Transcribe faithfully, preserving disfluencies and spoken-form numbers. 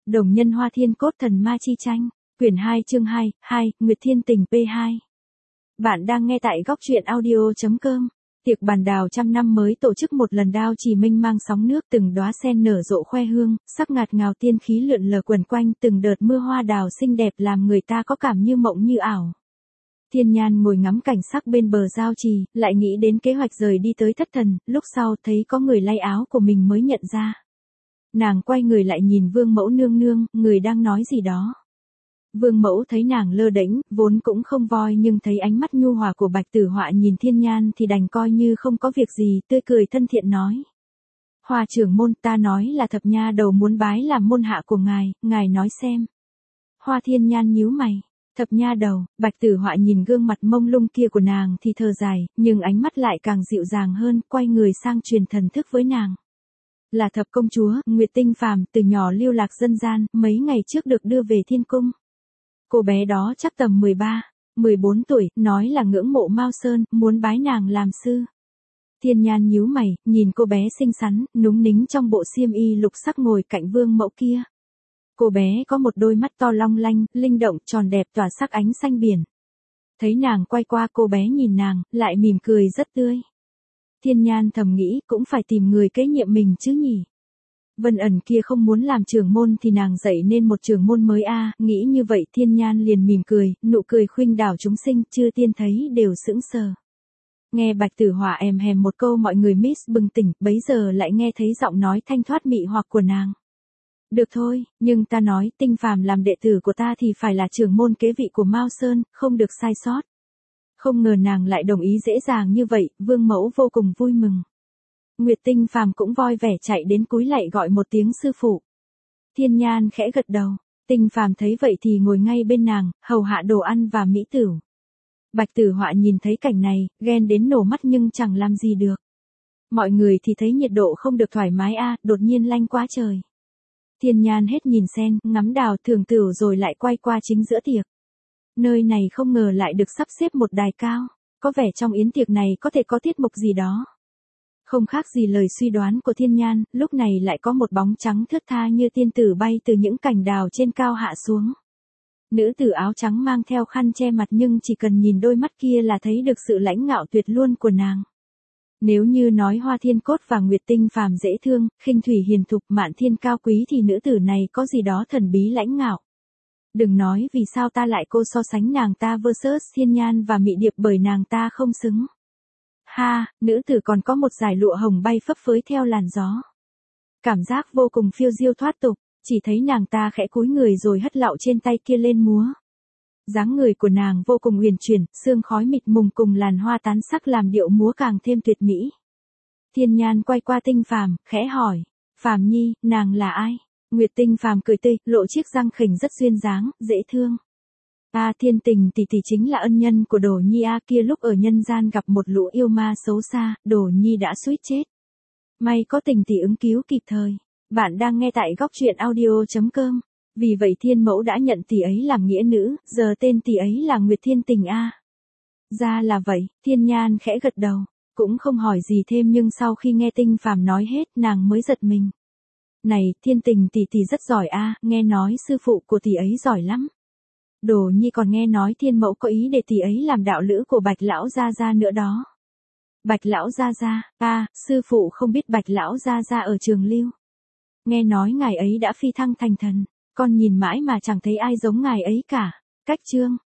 Đồng nhân Hoa Thiên Cốt Thần Ma Chi Tranh, quyển hai chương hai, hai, Nguyệt Thiên Tình pê hai. Bạn đang nghe tại góc truyện audio.com. Tiệc bàn đào trăm năm mới tổ chức một lần, đao chỉ minh mang sóng nước, từng đóa sen nở rộ khoe hương, sắc ngạt ngào tiên khí lượn lờ quần quanh, từng đợt mưa hoa đào xinh đẹp làm người ta có cảm như mộng như ảo. Thiên Nhan ngồi ngắm cảnh sắc bên bờ giao trì, lại nghĩ đến kế hoạch rời đi tới thất thần, lúc sau thấy có người lay áo của mình mới nhận ra. Nàng quay người lại nhìn Vương Mẫu nương nương, người đang nói gì đó. Vương Mẫu thấy nàng lơ đễnh, vốn cũng không voi, nhưng thấy ánh mắt nhu hòa của Bạch Tử Họa nhìn Thiên Nhan thì đành coi như không có việc gì, tươi cười thân thiện nói. Hoa trưởng môn, ta nói là thập nha đầu muốn bái làm môn hạ của ngài, ngài nói xem. Hoa Thiên Nhan nhíu mày. Thập nha đầu, Bạch Tử Họa nhìn gương mặt mông lung kia của nàng thì thở dài, nhưng ánh mắt lại càng dịu dàng hơn, quay người sang truyền thần thức với nàng. Là thập công chúa, Nguyệt Tinh Phàm, từ nhỏ lưu lạc dân gian, mấy ngày trước được đưa về thiên cung. Cô bé đó chắc tầm mười ba, mười bốn tuổi, nói là ngưỡng mộ Mao Sơn, muốn bái nàng làm sư. Thiên Nhan nhíu mày, nhìn cô bé xinh xắn, núng nính trong bộ xiêm y lục sắc ngồi cạnh Vương Mẫu kia. Cô bé có một đôi mắt to long lanh, linh động, tròn đẹp tỏa sắc ánh xanh biển. Thấy nàng quay qua, cô bé nhìn nàng, lại mỉm cười rất tươi. Thiên Nhan thầm nghĩ, cũng phải tìm người kế nhiệm mình chứ nhỉ. Vân Ẩn kia không muốn làm trưởng môn thì nàng dạy nên một trưởng môn mới a, à. Nghĩ như vậy Thiên Nhan liền mỉm cười, nụ cười khuynh đảo chúng sinh, chưa tiên thấy đều sững sờ. Nghe Bạch Tử Họa èm hèm một câu mọi người miss bừng tỉnh, bấy giờ lại nghe thấy giọng nói thanh thoát mị hoặc của nàng. Được thôi, nhưng ta nói, Tinh Phàm làm đệ tử của ta thì phải là trưởng môn kế vị của Mao Sơn, không được sai sót. Không ngờ nàng lại đồng ý dễ dàng như vậy, Vương Mẫu vô cùng vui mừng. Nguyệt Tinh Phàm cũng voi vẻ chạy đến cúi lạy gọi một tiếng sư phụ. Thiên Nhan khẽ gật đầu, Tinh Phàm thấy vậy thì ngồi ngay bên nàng, hầu hạ đồ ăn và mỹ tửu. Bạch Tử Họa nhìn thấy cảnh này, ghen đến nổ mắt nhưng chẳng làm gì được. Mọi người thì thấy nhiệt độ không được thoải mái a, à, đột nhiên lanh quá trời. Thiên Nhan hết nhìn sen, ngắm đào, thưởng tửu rồi lại quay qua chính giữa tiệc. Nơi này không ngờ lại được sắp xếp một đài cao, có vẻ trong yến tiệc này có thể có tiết mục gì đó. Không khác gì lời suy đoán của Thiên Nhan, lúc này lại có một bóng trắng thướt tha như tiên tử bay từ những cành đào trên cao hạ xuống. Nữ tử áo trắng mang theo khăn che mặt nhưng chỉ cần nhìn đôi mắt kia là thấy được sự lãnh ngạo tuyệt luôn của nàng. Nếu như nói Hoa Thiên Cốt và Nguyệt Tinh Phàm dễ thương, khinh thủy hiền thục, Mạn Thiên cao quý thì nữ tử này có gì đó thần bí lãnh ngạo. Đừng nói vì sao ta lại cô so sánh nàng ta versus Thiên Nhan và Mị Điệp, bởi nàng ta không xứng. Ha, nữ tử còn có một dải lụa hồng bay phấp phới theo làn gió. Cảm giác vô cùng phiêu diêu thoát tục, chỉ thấy nàng ta khẽ cúi người rồi hất lạo trên tay kia lên múa. Dáng người của nàng vô cùng uyển chuyển, sương khói mịt mùng cùng làn hoa tán sắc làm điệu múa càng thêm tuyệt mỹ. Thiên Nhan quay qua Tinh Phàm, khẽ hỏi, Phàm nhi, nàng là ai? Nguyệt Tinh Phàm cười tươi, lộ chiếc răng khỉnh rất duyên dáng, dễ thương. A Thiên Tình tỷ tỷ chính là ân nhân của Đồ Nhi a, kia lúc ở nhân gian gặp một lũ yêu ma xấu xa, Đồ Nhi đã suýt chết. May có Tình tỷ ứng cứu kịp thời. Bạn đang nghe tại góc truyện audio.com. Vì vậy Thiên Mẫu đã nhận tỷ ấy làm nghĩa nữ, giờ tên tỷ ấy là Nguyệt Thiên Tình a. Ra là vậy, Thiên Nhan khẽ gật đầu, cũng không hỏi gì thêm, nhưng sau khi nghe Tinh Phàm nói hết nàng mới giật mình. Này, Thiên Tình tỷ tỷ rất giỏi a, nghe nói sư phụ của tỷ ấy giỏi lắm. Đồ Nhi còn nghe nói Thiên Mẫu có ý để tỷ ấy làm đạo lữ của Bạch lão gia gia nữa đó. Bạch lão gia gia, a, à, sư phụ không biết Bạch lão gia gia ở Trường Lưu. Nghe nói ngài ấy đã phi thăng thành thần, con nhìn mãi mà chẳng thấy ai giống ngài ấy cả. Cách chương